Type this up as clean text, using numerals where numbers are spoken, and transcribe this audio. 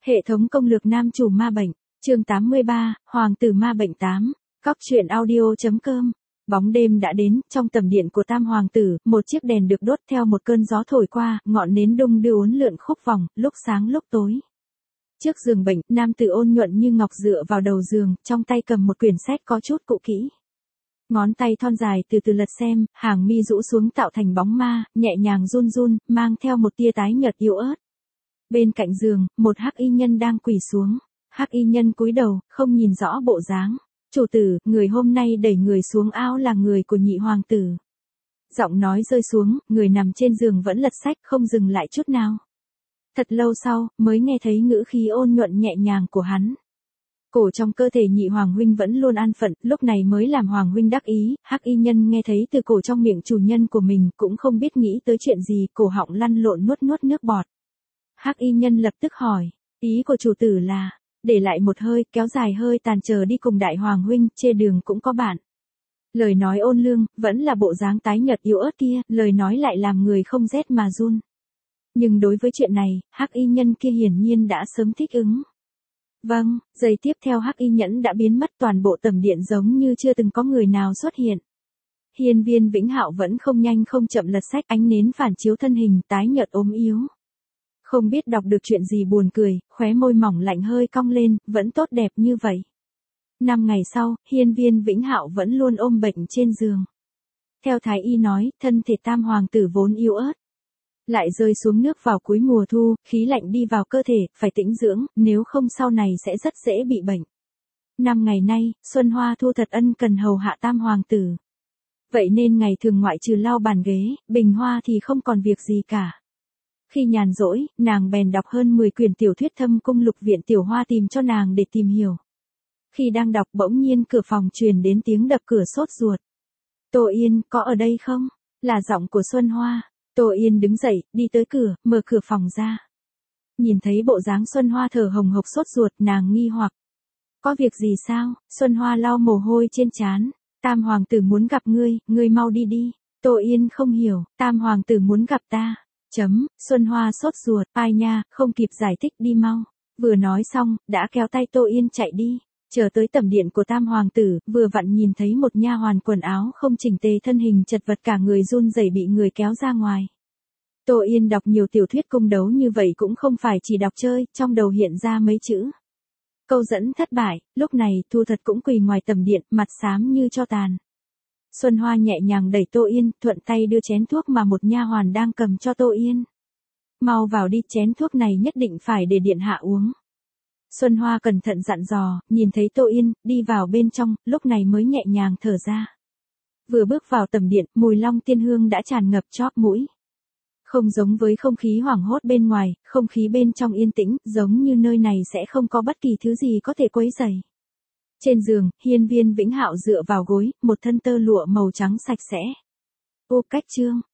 Hệ thống công lược nam chủ ma bệnh, chương 83, Hoàng tử ma bệnh 8, Cóc truyện audio.com. Bóng đêm đã đến, trong tầm điện của Tam Hoàng tử, một chiếc đèn được đốt theo một cơn gió thổi qua, ngọn nến đung đưa uốn lượn khúc vòng, lúc sáng lúc tối. Trước giường bệnh, nam tử ôn nhuận như ngọc dựa vào đầu giường, trong tay cầm một quyển sách có chút cũ kỹ. Ngón tay thon dài từ từ lật xem, hàng mi rũ xuống tạo thành bóng ma, nhẹ nhàng run run, mang theo một tia tái nhợt yếu ớt. Bên cạnh giường, một hắc y nhân đang quỳ xuống. Hắc y nhân cúi đầu, không nhìn rõ bộ dáng. Chủ tử, người hôm nay đẩy người xuống ao là người của nhị hoàng tử. Giọng nói rơi xuống, người nằm trên giường vẫn lật sách, không dừng lại chút nào. Thật lâu sau, mới nghe thấy ngữ khí ôn nhuận nhẹ nhàng của hắn. Cổ trong cơ thể nhị hoàng huynh vẫn luôn an phận, lúc này mới làm hoàng huynh đắc ý. Hắc y nhân nghe thấy từ cổ trong miệng chủ nhân của mình, cũng không biết nghĩ tới chuyện gì, cổ họng lăn lộn nuốt nuốt nước bọt. Hắc y nhân lập tức hỏi, ý của chủ tử là, để lại một hơi, kéo dài hơi tàn chờ đi cùng đại hoàng huynh, chê đường cũng có bạn. Lời nói ôn lương, vẫn là bộ dáng tái nhợt yếu ớt kia, lời nói lại làm người không rét mà run. Nhưng đối với chuyện này, hắc y nhân kia hiển nhiên đã sớm thích ứng. Vâng, giây tiếp theo hắc y nhẫn đã biến mất, toàn bộ tầm điện giống như chưa từng có người nào xuất hiện. Hiên Viên Vĩnh Hạo vẫn không nhanh không chậm lật sách, ánh nến phản chiếu thân hình tái nhợt ốm yếu. Không biết đọc được chuyện gì buồn cười, khóe môi mỏng lạnh hơi cong lên, vẫn tốt đẹp như vậy. 5 ngày sau, Hiên Viên Vĩnh Hạo vẫn luôn ôm bệnh trên giường. Theo thái y nói, thân thể Tam hoàng tử vốn yếu ớt, lại rơi xuống nước vào cuối mùa thu, khí lạnh đi vào cơ thể, phải tĩnh dưỡng, nếu không sau này sẽ rất dễ bị bệnh. 5 ngày nay, Xuân Hoa Thu thật ân cần hầu hạ Tam hoàng tử. Vậy nên ngày thường ngoại trừ lau bàn ghế, bình hoa thì không còn việc gì cả. Khi nhàn rỗi, nàng bèn đọc hơn 10 quyển tiểu thuyết Thâm Cung Lục Viện Tiểu Hoa tìm cho nàng để tìm hiểu. Khi đang đọc bỗng nhiên cửa phòng truyền đến tiếng đập cửa sốt ruột. Tô Yên, có ở đây không? Là giọng của Xuân Hoa. Tô Yên đứng dậy, đi tới cửa, mở cửa phòng ra. Nhìn thấy bộ dáng Xuân Hoa thở hồng hộc sốt ruột, nàng nghi hoặc. Có việc gì sao? Xuân Hoa lau mồ hôi trên trán. Tam hoàng tử muốn gặp ngươi mau đi đi. Tô Yên không hiểu, Tam hoàng tử muốn gặp ta. Xuân Hoa sốt ruột, ai nha, không kịp giải thích đi mau. Vừa nói xong, đã kéo tay Tô Yên chạy đi. Chờ tới tầm điện của Tam hoàng tử, vừa vặn nhìn thấy một nha hoàn quần áo không chỉnh tề, thân hình chật vật, cả người run rẩy bị người kéo ra ngoài. Tô Yên đọc nhiều tiểu thuyết cung đấu như vậy cũng không phải chỉ đọc chơi, trong đầu hiện ra mấy chữ. Câu dẫn thất bại, lúc này Thu Thật cũng quỳ ngoài tầm điện, mặt xám như tro tàn. Xuân Hoa nhẹ nhàng đẩy Tô Yên, thuận tay đưa chén thuốc mà một nha hoàn đang cầm cho Tô Yên. Mau vào đi, chén thuốc này nhất định phải để điện hạ uống. Xuân Hoa cẩn thận dặn dò, nhìn thấy Tô Yên, đi vào bên trong, lúc này mới nhẹ nhàng thở ra. Vừa bước vào tầm điện, mùi long tiên hương đã tràn ngập chóp mũi. Không giống với không khí hoảng hốt bên ngoài, không khí bên trong yên tĩnh, giống như nơi này sẽ không có bất kỳ thứ gì có thể quấy rầy. Trên giường, Hiên Viên Vĩnh Hạo dựa vào gối, một thân tơ lụa màu trắng sạch sẽ. Ô cách chương,